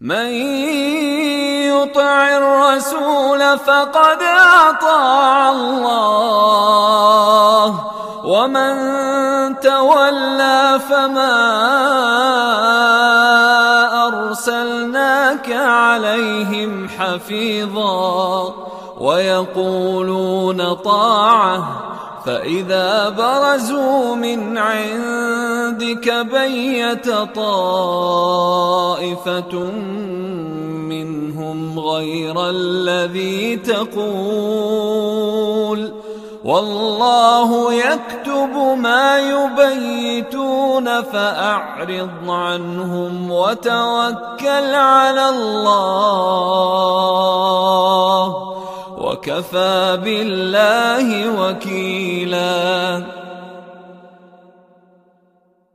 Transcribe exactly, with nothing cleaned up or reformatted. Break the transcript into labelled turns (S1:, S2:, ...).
S1: من يطع الرسول فقد أطاع الله ومن تولى فما أرسلناك عليهم حفيظا ويقولون طاعة فإذا برزوا من عندك بيت طائفة منهم غير الذي تقول والله يكتب ما يبيتون فأعرض عنهم وتوكل على الله وكفى بالله وكيلا.